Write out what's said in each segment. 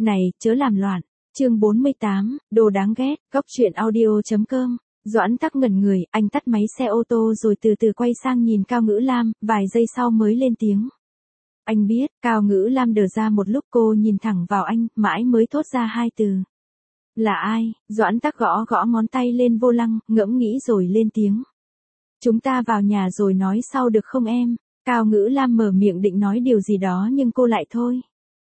Này, chớ làm loạn. Chương 48, đồ đáng ghét, góc truyện audio.com. Doãn Tắc ngẩn người, anh tắt máy xe ô tô rồi từ từ quay sang nhìn Cao Ngữ Lam, vài giây sau mới lên tiếng. Anh biết, Cao Ngữ Lam đờ ra một lúc, cô nhìn thẳng vào anh, mãi mới thốt ra hai từ. Là ai? Doãn Tắc gõ gõ ngón tay lên vô lăng, ngẫm nghĩ rồi lên tiếng. Chúng ta vào nhà rồi nói sau được không em? Cao Ngữ Lam mở miệng định nói điều gì đó nhưng cô lại thôi.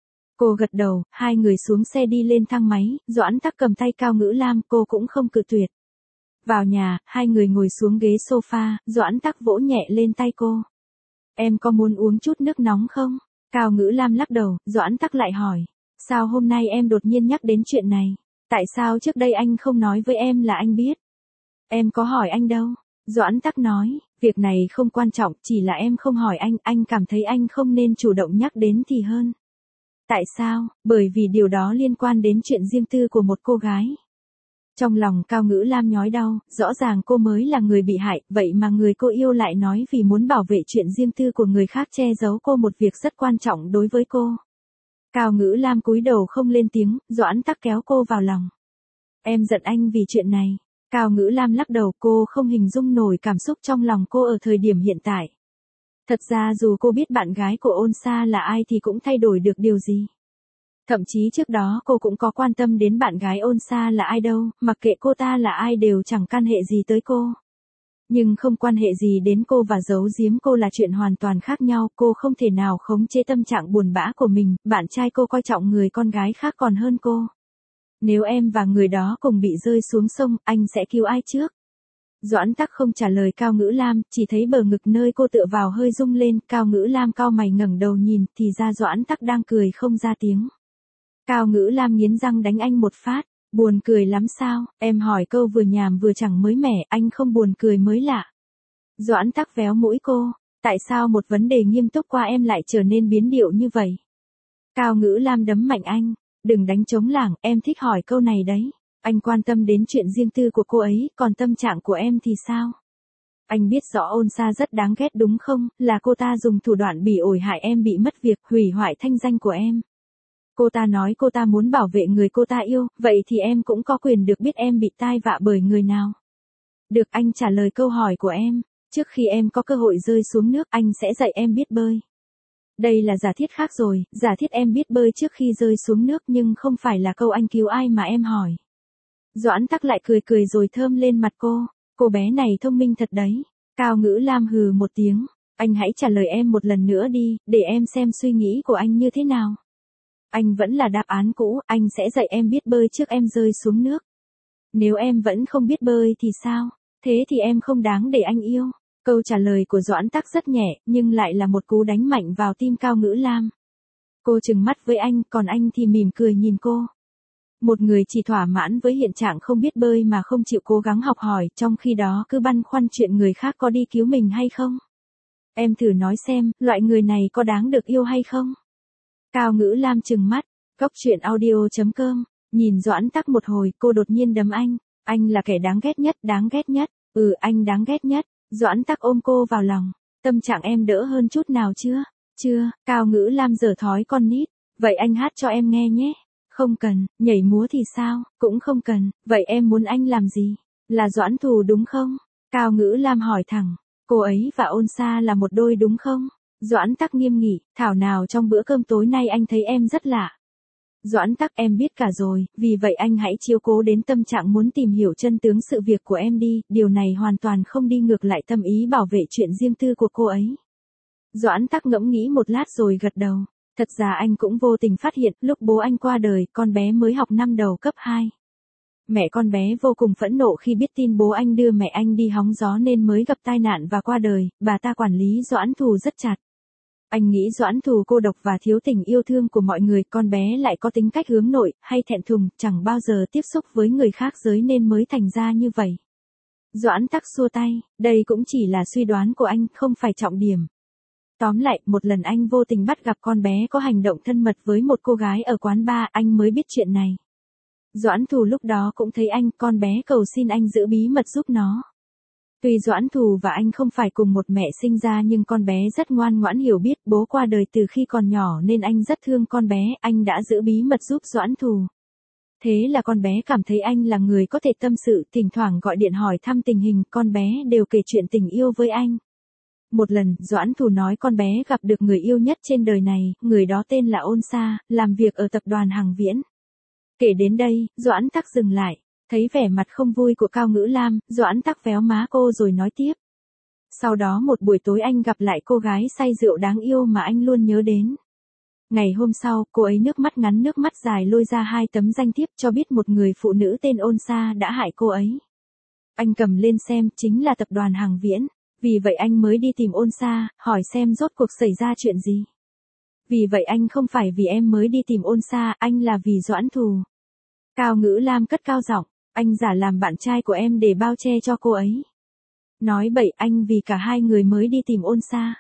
Cô gật đầu, hai người xuống xe đi lên thang máy, Doãn Tắc cầm tay Cao Ngữ Lam, cô cũng không cự tuyệt. Vào nhà, hai người ngồi xuống ghế sofa, Doãn Tắc vỗ nhẹ lên tay cô. Em có muốn uống chút nước nóng không? Cao Ngữ Lam lắc đầu, Doãn Tắc lại hỏi. Sao hôm nay em đột nhiên nhắc đến chuyện này? Tại sao trước đây anh không nói với em là anh biết? Em có hỏi anh đâu. Doãn Tắc nói, việc này không quan trọng, chỉ là em không hỏi anh cảm thấy anh không nên chủ động nhắc đến thì hơn. Tại sao? Bởi vì điều đó liên quan đến chuyện riêng tư của một cô gái. Trong lòng Cao Ngữ Lam nhói đau, rõ ràng cô mới là người bị hại, vậy mà người cô yêu lại nói vì muốn bảo vệ chuyện riêng tư của người khác che giấu cô một việc rất quan trọng đối với cô. Cao Ngữ Lam cúi đầu không lên tiếng, Doãn Tắc kéo cô vào lòng. Em giận anh vì chuyện này. Cao Ngữ Lam lắc đầu, cô không hình dung nổi cảm xúc trong lòng cô ở thời điểm hiện tại. Thật ra dù cô biết bạn gái của Ôn Sa là ai thì cũng thay đổi được điều gì. Thậm chí trước đó cô cũng có quan tâm đến bạn gái Ôn Sa là ai đâu, mặc kệ cô ta là ai đều chẳng can hệ gì tới cô. Nhưng không quan hệ gì đến cô và giấu giếm cô là chuyện hoàn toàn khác nhau, cô không thể nào khống chế tâm trạng buồn bã của mình, bạn trai cô coi trọng người con gái khác còn hơn cô. Nếu em và người đó cùng bị rơi xuống sông, anh sẽ cứu ai trước? Doãn Tắc không trả lời Cao Ngữ Lam, chỉ thấy bờ ngực nơi cô tựa vào hơi rung lên, Cao Ngữ Lam cau mày ngẩng đầu nhìn, thì ra Doãn Tắc đang cười không ra tiếng. Cao Ngữ Lam nghiến răng đánh anh một phát, buồn cười lắm sao, em hỏi câu vừa nhàm vừa chẳng mới mẻ, anh không buồn cười mới lạ. Doãn Tắc véo mũi cô, tại sao một vấn đề nghiêm túc qua em lại trở nên biến điệu như vậy? Cao Ngữ Lam đấm mạnh anh, đừng đánh trống lảng, em thích hỏi câu này đấy. Anh quan tâm đến chuyện riêng tư của cô ấy, còn tâm trạng của em thì sao? Anh biết rõ Ôn Sa rất đáng ghét đúng không, là cô ta dùng thủ đoạn bỉ ổi hại em bị mất việc, hủy hoại thanh danh của em. Cô ta nói cô ta muốn bảo vệ người cô ta yêu, vậy thì em cũng có quyền được biết em bị tai vạ bởi người nào. Được, anh trả lời câu hỏi của em, trước khi em có cơ hội rơi xuống nước anh sẽ dạy em biết bơi. Đây là giả thiết khác rồi, giả thiết em biết bơi trước khi rơi xuống nước nhưng không phải là câu anh cứu ai mà em hỏi. Doãn Tắc lại cười cười rồi thơm lên mặt cô bé này thông minh thật đấy. Cao Ngữ Lam hừ một tiếng, anh hãy trả lời em một lần nữa đi, để em xem suy nghĩ của anh như thế nào. Anh vẫn là đáp án cũ, anh sẽ dạy em biết bơi trước em rơi xuống nước. Nếu em vẫn không biết bơi thì sao? Thế thì em không đáng để anh yêu. Câu trả lời của Doãn Tắc rất nhẹ, nhưng lại là một cú đánh mạnh vào tim Cao Ngữ Lam. Cô trừng mắt với anh, còn anh thì mỉm cười nhìn cô. Một người chỉ thỏa mãn với hiện trạng không biết bơi mà không chịu cố gắng học hỏi, trong khi đó cứ băn khoăn chuyện người khác có đi cứu mình hay không. Em thử nói xem, loại người này có đáng được yêu hay không? Cao Ngữ Lam trừng mắt, góc truyện audio.com, nhìn Doãn Tắc một hồi, cô đột nhiên đấm anh là kẻ đáng ghét nhất, anh đáng ghét nhất. Doãn Tắc ôm cô vào lòng, tâm trạng em đỡ hơn chút nào chưa? Chưa, Cao Ngữ Lam giở thói con nít, vậy anh hát cho em nghe nhé. Không cần, nhảy múa thì sao, cũng không cần, vậy em muốn anh làm gì? Là Doãn Thù đúng không? Cao Ngữ Lam hỏi thẳng, cô ấy và Ôn Sa là một đôi đúng không? Doãn Tắc nghiêm nghị, thảo nào trong bữa cơm tối nay anh thấy em rất lạ. Doãn Tắc, em biết cả rồi, vì vậy anh hãy chiếu cố đến tâm trạng muốn tìm hiểu chân tướng sự việc của em đi, điều này hoàn toàn không đi ngược lại tâm ý bảo vệ chuyện riêng tư của cô ấy. Doãn Tắc ngẫm nghĩ một lát rồi gật đầu. Thật ra anh cũng vô tình phát hiện, lúc bố anh qua đời, con bé mới học năm đầu cấp 2. Mẹ con bé vô cùng phẫn nộ khi biết tin bố anh đưa mẹ anh đi hóng gió nên mới gặp tai nạn và qua đời, bà ta quản lý Doãn Thù rất chặt. Anh nghĩ Doãn Thù cô độc và thiếu tình yêu thương của mọi người, con bé lại có tính cách hướng nội, hay thẹn thùng, chẳng bao giờ tiếp xúc với người khác giới nên mới thành ra như vậy. Doãn Tắc xua tay, đây cũng chỉ là suy đoán của anh, không phải trọng điểm. Tóm lại, một lần anh vô tình bắt gặp con bé có hành động thân mật với một cô gái ở quán bar, anh mới biết chuyện này. Doãn Thù lúc đó cũng thấy anh, con bé cầu xin anh giữ bí mật giúp nó. Tuy Doãn Thù và anh không phải cùng một mẹ sinh ra nhưng con bé rất ngoan ngoãn hiểu biết, bố qua đời từ khi còn nhỏ nên anh rất thương con bé, anh đã giữ bí mật giúp Doãn Thù. Thế là con bé cảm thấy anh là người có thể tâm sự, thỉnh thoảng gọi điện hỏi thăm tình hình, con bé đều kể chuyện tình yêu với anh. Một lần, Doãn Thù nói con bé gặp được người yêu nhất trên đời này, người đó tên là Ôn Sa, làm việc ở tập đoàn Hằng Viễn. Kể đến đây, Doãn Tắc dừng lại, thấy vẻ mặt không vui của Cao Ngữ Lam, Doãn Tắc véo má cô rồi nói tiếp. Sau đó một buổi tối anh gặp lại cô gái say rượu đáng yêu mà anh luôn nhớ đến. Ngày hôm sau, cô ấy nước mắt ngắn nước mắt dài lôi ra 2 tấm danh thiếp cho biết một người phụ nữ tên Ôn Sa đã hại cô ấy. Anh cầm lên xem, chính là tập đoàn Hằng Viễn. Vì vậy anh mới đi tìm Ôn Sa, hỏi xem rốt cuộc xảy ra chuyện gì. Vì vậy anh không phải vì em mới đi tìm Ôn Sa, anh là vì Doãn Thù. Cao Ngữ Lam cất cao giọng, anh giả làm bạn trai của em để bao che cho cô ấy. Nói bậy, anh vì cả hai người mới đi tìm Ôn Sa.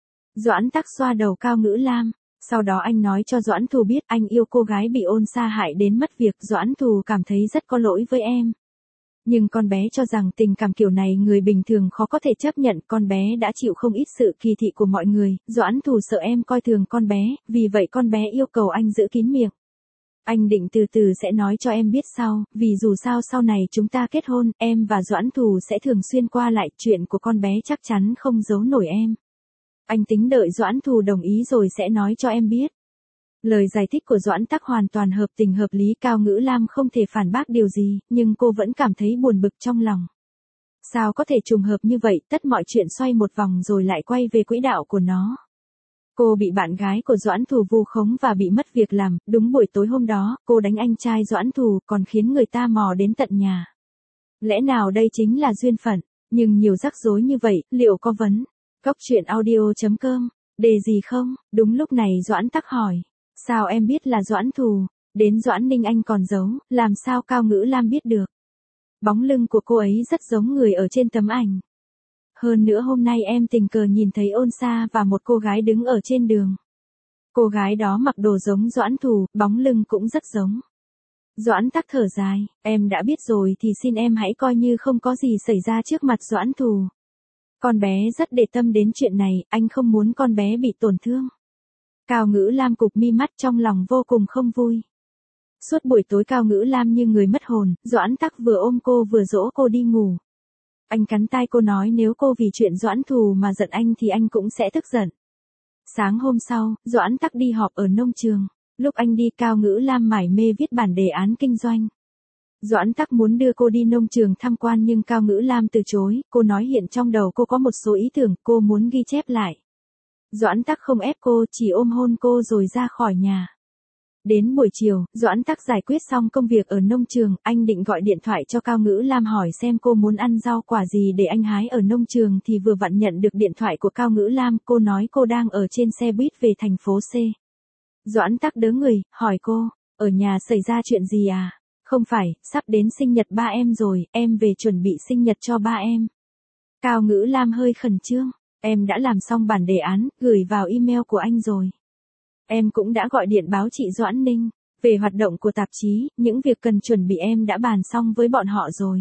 Doãn Tắc xoa đầu Cao Ngữ Lam, sau đó anh nói cho Doãn Thù biết anh yêu cô gái bị Ôn Sa hại đến mất việc, Doãn Thù cảm thấy rất có lỗi với em. Nhưng con bé cho rằng tình cảm kiểu này người bình thường khó có thể chấp nhận, con bé đã chịu không ít sự kỳ thị của mọi người, Doãn Thù sợ em coi thường con bé, vì vậy con bé yêu cầu anh giữ kín miệng. Anh định từ từ sẽ nói cho em biết sau, vì dù sao sau này chúng ta kết hôn, em và Doãn Thù sẽ thường xuyên qua lại, chuyện của con bé chắc chắn không giấu nổi em. Anh tính đợi Doãn Thù đồng ý rồi sẽ nói cho em biết. Lời giải thích của Doãn Tắc hoàn toàn hợp tình hợp lý, Cao Ngữ Lam không thể phản bác điều gì, nhưng cô vẫn cảm thấy buồn bực trong lòng. Sao có thể trùng hợp như vậy, tất mọi chuyện xoay một vòng rồi lại quay về quỹ đạo của nó. Cô bị bạn gái của Doãn Thù vu khống và bị mất việc làm, đúng buổi tối hôm đó, cô đánh anh trai Doãn Thù còn khiến người ta mò đến tận nhà. Lẽ nào đây chính là duyên phận, nhưng nhiều rắc rối như vậy, liệu có vấn? Góc truyện audio.com, đề gì không? Đúng lúc này Doãn Tắc hỏi. Sao em biết là Doãn Thù? Đến Doãn Ninh anh còn giấu, làm sao Cao Ngữ Lam biết được? Bóng lưng của cô ấy rất giống người ở trên tấm ảnh. Hơn nữa hôm nay em tình cờ nhìn thấy Ôn Sa và một cô gái đứng ở trên đường. Cô gái đó mặc đồ giống Doãn Thù, bóng lưng cũng rất giống. Doãn Tắc thở dài, em đã biết rồi thì xin em hãy coi như không có gì xảy ra trước mặt Doãn Thù. Con bé rất để tâm đến chuyện này, anh không muốn con bé bị tổn thương. Cao Ngữ Lam cụp mi mắt trong lòng vô cùng không vui. Suốt buổi tối Cao Ngữ Lam như người mất hồn, Doãn Tắc vừa ôm cô vừa dỗ cô đi ngủ. Anh cắn tai cô nói nếu cô vì chuyện Doãn Thù mà giận anh thì anh cũng sẽ tức giận. Sáng hôm sau, Doãn Tắc đi họp ở nông trường. Lúc anh đi Cao Ngữ Lam mải mê viết bản đề án kinh doanh. Doãn Tắc muốn đưa cô đi nông trường tham quan nhưng Cao Ngữ Lam từ chối, cô nói hiện trong đầu cô có một số ý tưởng, cô muốn ghi chép lại. Doãn Tắc không ép cô, chỉ ôm hôn cô rồi ra khỏi nhà. Đến buổi chiều, Doãn Tắc giải quyết xong công việc ở nông trường, anh định gọi điện thoại cho Cao Ngữ Lam hỏi xem cô muốn ăn rau quả gì để anh hái ở nông trường thì vừa vặn nhận được điện thoại của Cao Ngữ Lam, cô nói cô đang ở trên xe buýt về thành phố C. Doãn Tắc đớ người, hỏi cô, ở nhà xảy ra chuyện gì à? Không phải, sắp đến sinh nhật ba em rồi, em về chuẩn bị sinh nhật cho ba em. Cao Ngữ Lam hơi khẩn trương, em đã làm xong bản đề án, gửi vào email của anh rồi. Em cũng đã gọi điện báo chị Doãn Ninh, về hoạt động của tạp chí, những việc cần chuẩn bị em đã bàn xong với bọn họ rồi.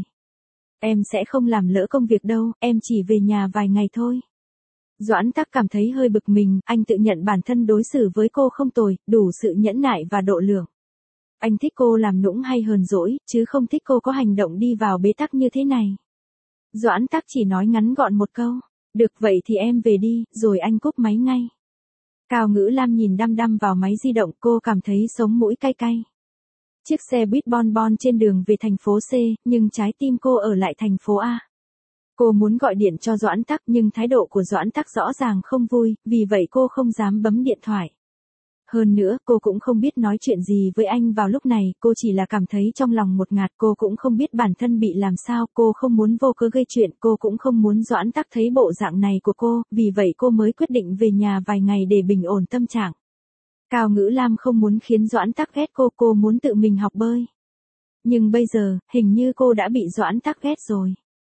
Em sẽ không làm lỡ công việc đâu, em chỉ về nhà vài ngày thôi. Doãn Tắc cảm thấy hơi bực mình, anh tự nhận bản thân đối xử với cô không tồi, đủ sự nhẫn nại và độ lượng. Anh thích cô làm nũng hay hờn dỗi, chứ không thích cô có hành động đi vào bế tắc như thế này. Doãn Tắc chỉ nói ngắn gọn một câu, được vậy thì em về đi, rồi anh cúp máy ngay. Cao Ngữ Lam nhìn đăm đăm vào máy di động, cô cảm thấy sống mũi cay cay. Chiếc xe buýt bon bon trên đường về thành phố C, nhưng trái tim cô ở lại thành phố A. Cô muốn gọi điện cho Doãn Tắc nhưng thái độ của Doãn Tắc rõ ràng không vui, vì vậy cô không dám bấm điện thoại. Hơn nữa, cô cũng không biết nói chuyện gì với anh vào lúc này, cô chỉ là cảm thấy trong lòng một ngạt, cô cũng không biết bản thân bị làm sao, cô không muốn vô cớ gây chuyện, cô cũng không muốn Doãn Tắc thấy bộ dạng này của cô, vì vậy cô mới quyết định về nhà vài ngày để bình ổn tâm trạng. Cao Ngữ Lam không muốn khiến Doãn Tắc ghét cô muốn tự mình học bơi. Nhưng bây giờ, hình như cô đã bị Doãn Tắc ghét rồi.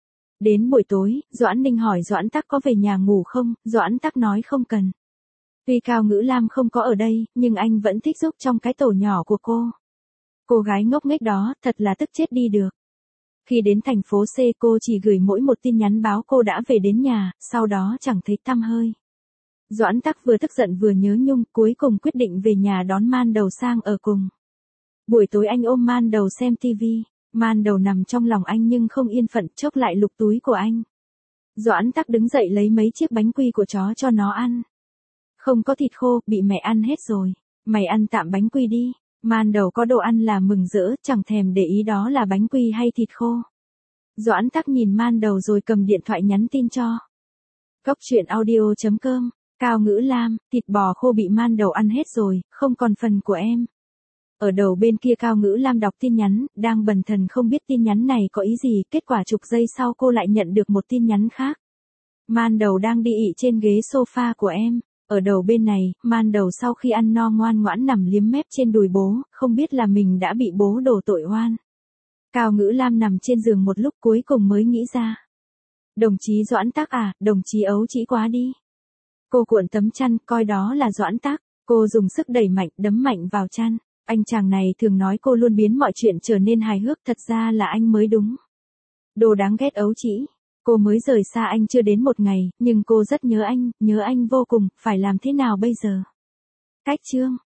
Đến buổi tối, Doãn Ninh hỏi Doãn Tắc có về nhà ngủ không, Doãn Tắc nói không cần. Tuy Cao Ngữ Lam không có ở đây, nhưng anh vẫn thích giúp trong cái tổ nhỏ của cô. Cô gái ngốc nghếch đó, thật là tức chết đi được. Khi đến thành phố C cô chỉ gửi mỗi một tin nhắn báo cô đã về đến nhà, sau đó chẳng thấy tăm hơi. Doãn Tắc vừa tức giận vừa nhớ Nhung, cuối cùng quyết định về nhà đón Man Đầu sang ở cùng. Buổi tối anh ôm Man Đầu xem tivi, Man Đầu nằm trong lòng anh nhưng không yên phận, chốc lại lục túi của anh. Doãn Tắc đứng dậy lấy mấy chiếc bánh quy của chó cho nó ăn. Không có thịt khô, bị mẹ ăn hết rồi. Mày ăn tạm bánh quy đi. Man Đầu có đồ ăn là mừng rỡ, chẳng thèm để ý đó là bánh quy hay thịt khô. Doãn Tắc nhìn Man Đầu rồi cầm điện thoại nhắn tin cho. Cốc truyện audio.com, Cao Ngữ Lam, thịt bò khô bị Man Đầu ăn hết rồi, không còn phần của em. Ở đầu bên kia Cao Ngữ Lam đọc tin nhắn, đang bần thần không biết tin nhắn này có ý gì, kết quả chục giây sau cô lại nhận được một tin nhắn khác. Man Đầu đang đi ị trên ghế sofa của em. Ở đầu bên này, Man Đầu sau khi ăn no ngoan ngoãn nằm liếm mép trên đùi bố, không biết là mình đã bị bố đổ tội oan. Cao Ngữ Lam nằm trên giường một lúc cuối cùng mới nghĩ ra. Đồng chí Doãn Tắc à, đồng chí ấu trĩ quá đi. Cô cuộn tấm chăn, coi đó là Doãn Tắc. Cô dùng sức đẩy mạnh, đấm mạnh vào chăn. Anh chàng này thường nói cô luôn biến mọi chuyện trở nên hài hước, thật ra là anh mới đúng. Đồ đáng ghét ấu trĩ. Cô mới rời xa anh chưa đến một ngày, nhưng cô rất nhớ anh vô cùng, phải làm thế nào bây giờ? Cách chương.